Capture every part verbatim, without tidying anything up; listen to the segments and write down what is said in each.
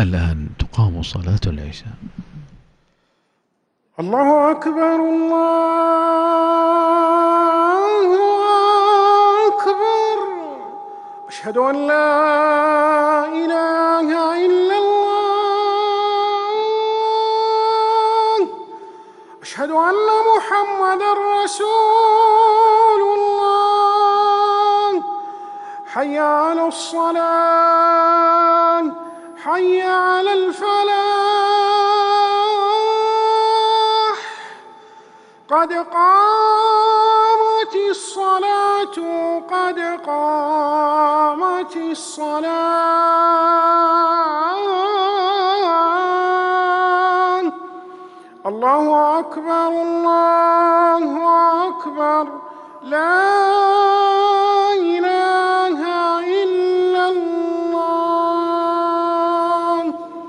الآن تقام صلاة العشاء. الله أكبر الله أكبر، أشهد أن لا إله إلا الله، أشهد أن محمدًا رسول الله. حي على الصلاة، حي على الفلاح، قد قامت الصلاة، قد قامت الصلاة. الله أكبر الله أكبر، لا إله إلا الله.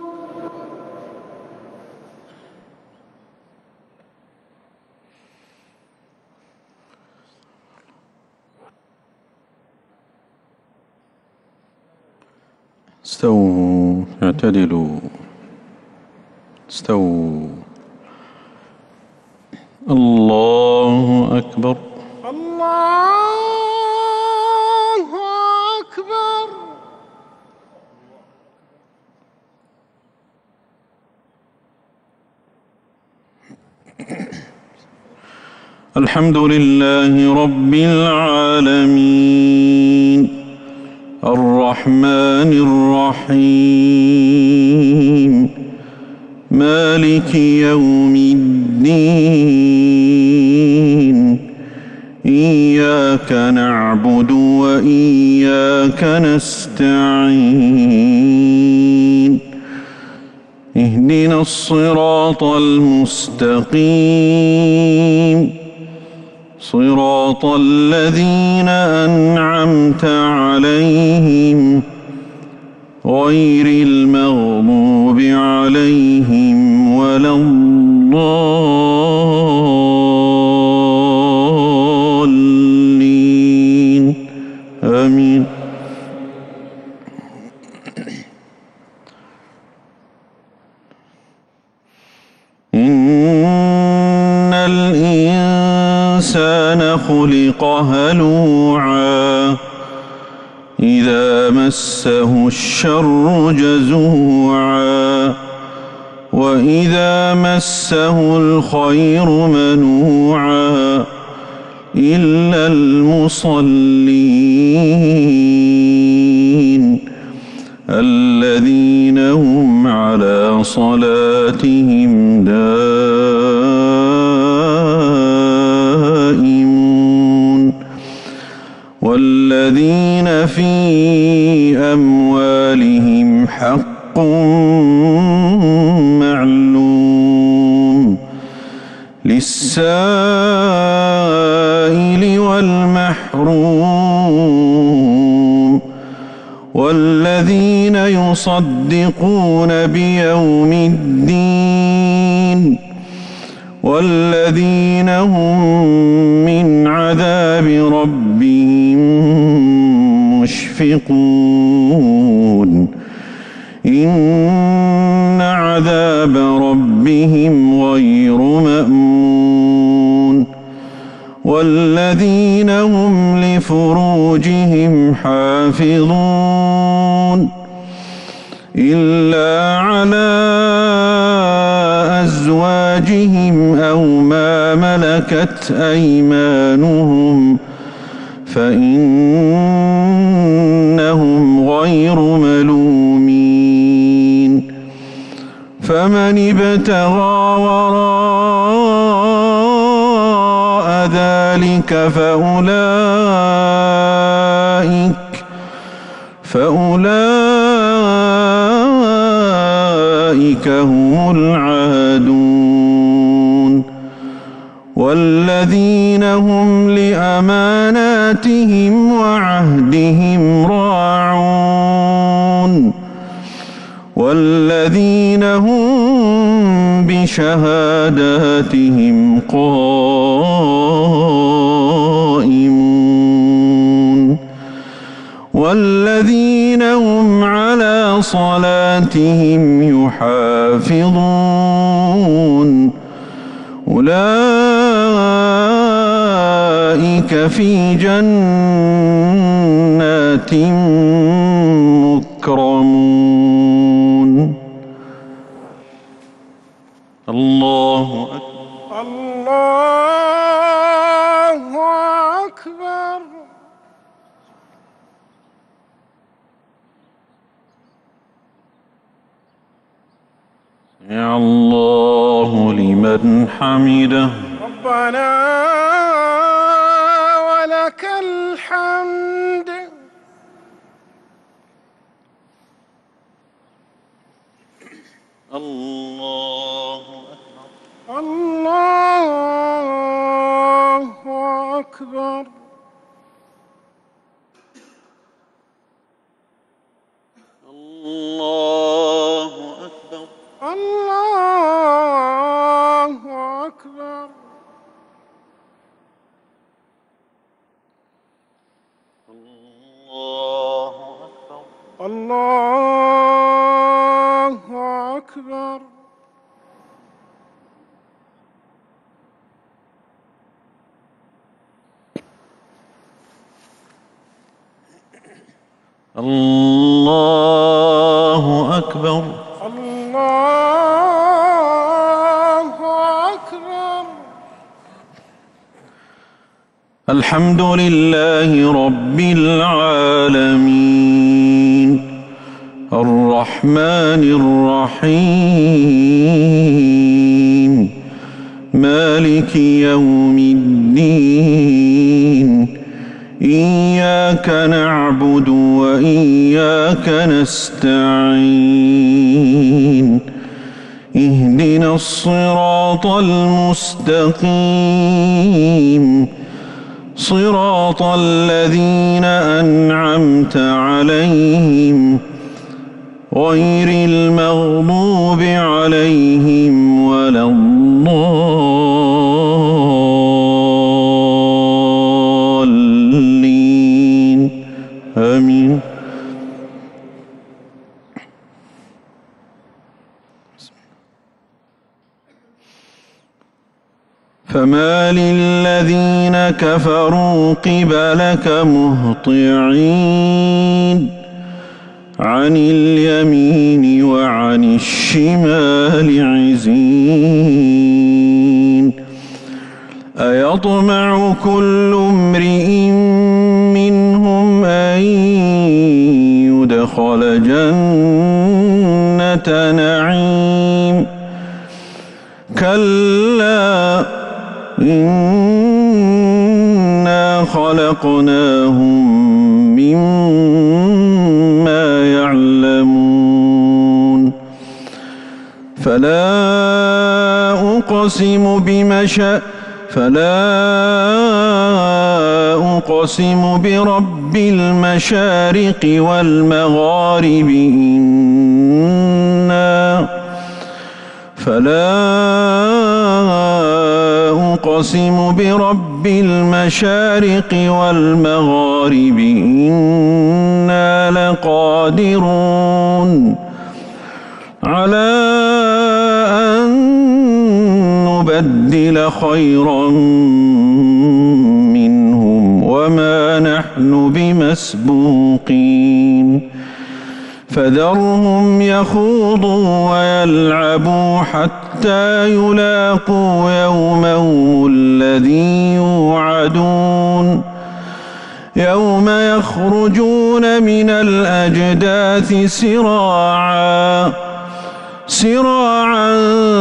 استووا، اعتدلوا، استووا. الله أكبر الله أكبر. الحمد لله رب العالمين، الرحمن الرحيم، مالك يوم الدين، إياك نعبد وإياك نستعين، اهدنا الصراط المستقيم، صراط الذين أنعمت عليهم غير المغضوب عليهم ولا الضالين، آمين. إن الإنسان خلق هلوعا، إذا مسه الشر جزوعا، وإذا مسه الخير منوعا، إلا المصلين الذين هم على صلاتهم دائمون، والذين في أموالهم حق معلوم، للسائل والمحروم، والذين يصدقون بيوم الدين، والذين هم من عذاب ربهم مشفقون، إن عذاب ربهم غير مأمون، والذين هم لفروجهم حافظون، إلا على أزواجهم أو ما ملكت أيمانهم فإنهم غير ملومين، فمن ابتغى وراء ذلك فأولئك فأولئك هم العادون، والذين هم لأماناتهم وعهدهم راعون، والذين هم بشهاداتهم قائمون، والذين هم على صلاتهم يحافظون أولئك في جنات مكرمون. الله أكبر. الله أكبر. سمع الله لمن حمده. ربنا ولك الحمد. الله أكبر. الله أكبر. الله أكبر. الله أكبر. الله أكبر. الله أكبر. الله أكبر. الله أكبر. الحمد لله رب العالمين الرحمن الرحيم مالك يوم الدين إياك نعبد وإياك نستعين اهدنا الصراط المستقيم صراط الذين أنعمت عليهم غير المغضوب عليهم ولا الضالين آمين. فما للذين كفروا قبلك مهطعين عن اليمين وعن الشمال عزين أيطمع كل امرئ منهم أن يدخل جنة نعيم كلا إنا خلقناهم مما يعلمون فلا أقسم بمشا فلا أقسم برب المشارق والمغارب إنا فلا أقسم برب المشارق والمغارب إنا لقادرون على أن نبدل خيرا منهم وما نحن بمسبوقين فذرهم يخوضوا ويلعبوا حتى يلاقوا يومهم الذي يوعدون يوم يخرجون من الأجداث سراعا سراعا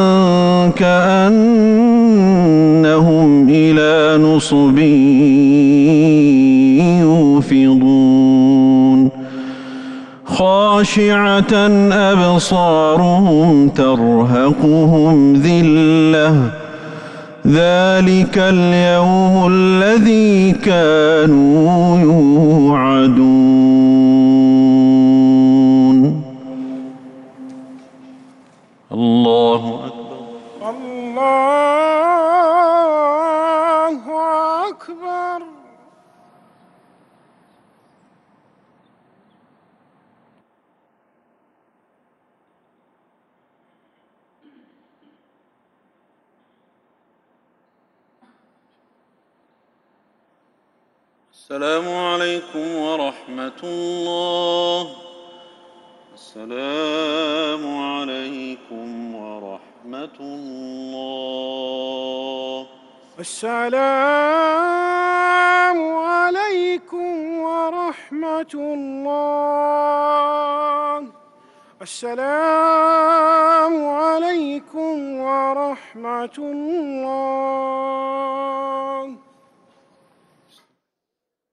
كأنهم إلى نصب يوفضون خاشعة أبصارهم ترهقهم ذلة ذلك اليوم الذي كانوا يوعدون. الله أكبر. الله أكبر. السلام عليكم ورحمة الله. السلام عليكم ورحمة الله. السلام عليكم ورحمة الله. السلام عليكم ورحمة الله.